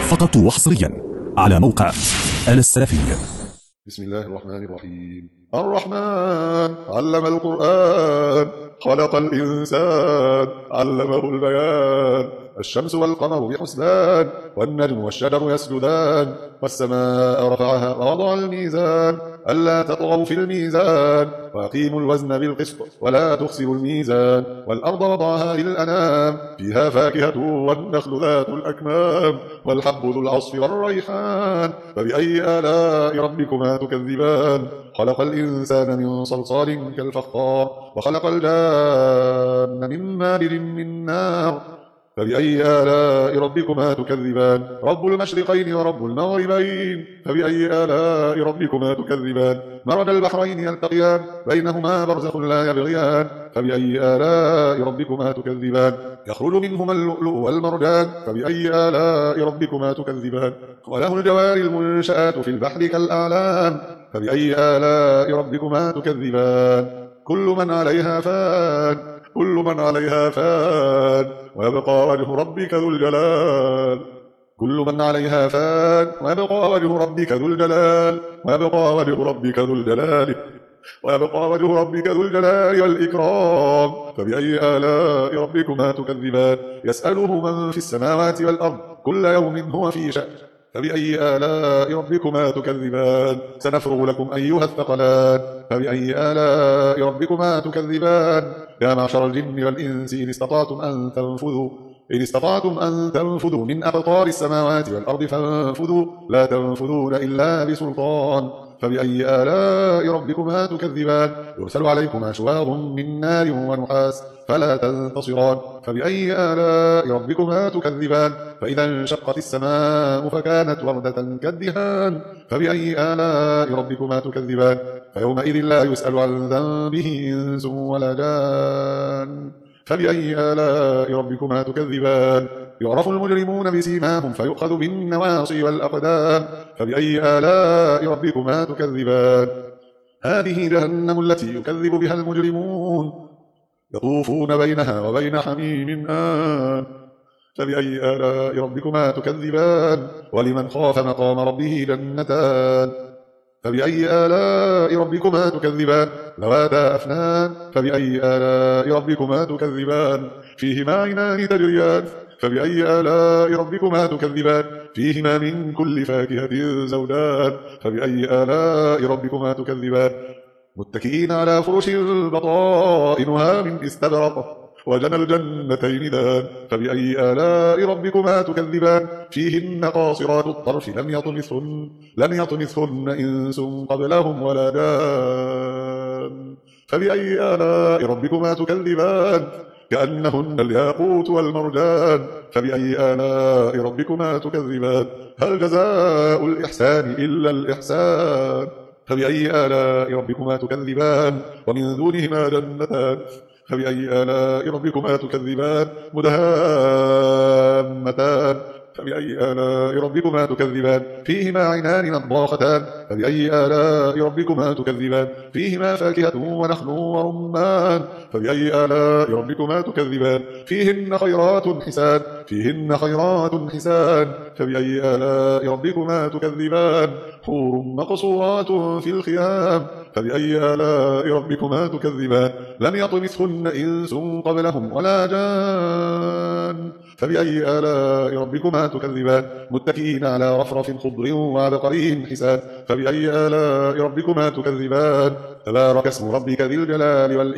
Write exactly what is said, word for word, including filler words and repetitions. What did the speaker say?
فقط وحصريا على موقع آل السلفي. بسم الله الرحمن الرحيم. الرحمن علم القرآن خلق الإنسان علمه البيان. الشمس والقمر بحسبان والنجم والشجر يسجدان والسماء رفعها ووضع الميزان ألا تطغوا في الميزان وأقيموا الوزن بالقسط ولا تخسروا الميزان. والأرض وضعها للأنام فيها فاكهة والنخل ذات الأكمام والحب ذو العصف والريحان فبأي آلاء ربكما تكذبان. خلق الإنسان من صلصال كالفخار وخلق الجان من مارج من نار فبأي آلاء ربكما تكذبان. رب المشرقين ورب المغربين فبأي آلاء ربكما تكذبان. مرج البحرين يلتقيان بينهما برزخ لا يبغيان فبأي آلاء ربكما تكذبان. يخرج منهما اللؤلؤ والمرجان فبأي آلاء ربكما تكذبان. وله الجوار المنشآت في البحر كالأعلام فبأي آلاء ربكما تكذبان. كل من عليها فان كل من عليها فان ويبقى وجه ربك ذو الجلال كل من عليها فان ويبقى وجه ربك ذو الجلال ويبقى وجه ربك ذو الجلال ويبقى وجه ربك ذو الجلال والإكرام فبأي آلاء ربكما تكذبان. يسأله من في السماوات والأرض كل يوم هو في شأن فبأي آلاء ربكما تكذبان. سنفرغ لكم أيها الثقلان فبأي آلاء ربكما تكذبان. يا معشر الجن والإنس إن استطعتم أن تنفذوا إن استطعتم أن تنفذوا من أقطار السماوات والأرض فانفذوا لا تنفذون إلا بسلطان فبأي آلاء ربكما تكذبان. يرسل عليكما شواظ من نار ونحاس فلا تنتصران فبأي آلاء ربكما تكذبان. فإذا انشقت السماء فكانت وردة كالدهان فبأي آلاء ربكما تكذبان. فيومئذ لا يسأل عن ذنبه إنس ولا جان فبأي آلاء ربكما تكذبان. يعرف المجرمون بسيماهم فيؤخذ بالنواصي والأقدام فبأي آلاء ربكما تكذبان. هذه جهنم التي يكذب بها المجرمون يطوفون بينها وبين حميم آن فبأي آلاء ربكما تكذبان. ولمن خاف مقام ربه جنتان فبأي آلاء ربكما تكذبان. ذواتا أفنان فبأي آلاء ربكما تكذبان. فيهما عينان تجريان فبأي آلاء ربكما تكذبان. فيهما من كل فاكهة زوجان فبأي آلاء ربكما تكذبان. متكئين على فرش بطائنها من استبرق وجنى الجنتين دان فبأي آلاء ربكما تكذبان. فيهن قاصرات الطرف لم يطمثهن لم يطمثهن إنس قبلهم ولا جان فبأي آلاء ربكما تكذبان. كأنهن الياقوت والمرجان فبأي آلاء ربكما تكذبان. هل جزاء الإحسان إلا الإحسان فبأي آلاء ربكما تكذبان. ومن دونهما جنتان فبأي آلاء ربكما تكذبان. مدهامتان فبأي آلاء ربكما تكذبان. فيهما عينان نضاختان فبأي آلاء ربكما تكذبان. فيهما فاكهة ونخل ورمان فبأي آلاء ربكما تكذبان. فيهن خيرات حسان فيهن خيرات حسان فبأي آلاء ربكما تكذبان. حور مقصورات في الخيام فبأي آلاء ربكما تكذبان. لم يطمثهن إنس قبلهم ولا جان فبأي آلاء ربكما تكذبان. متكئين على رفرف خضر وعبقري حسان فبأي آلاء ربكما تكذبان. تبارك اسم ربك ذي الجلال والإكرام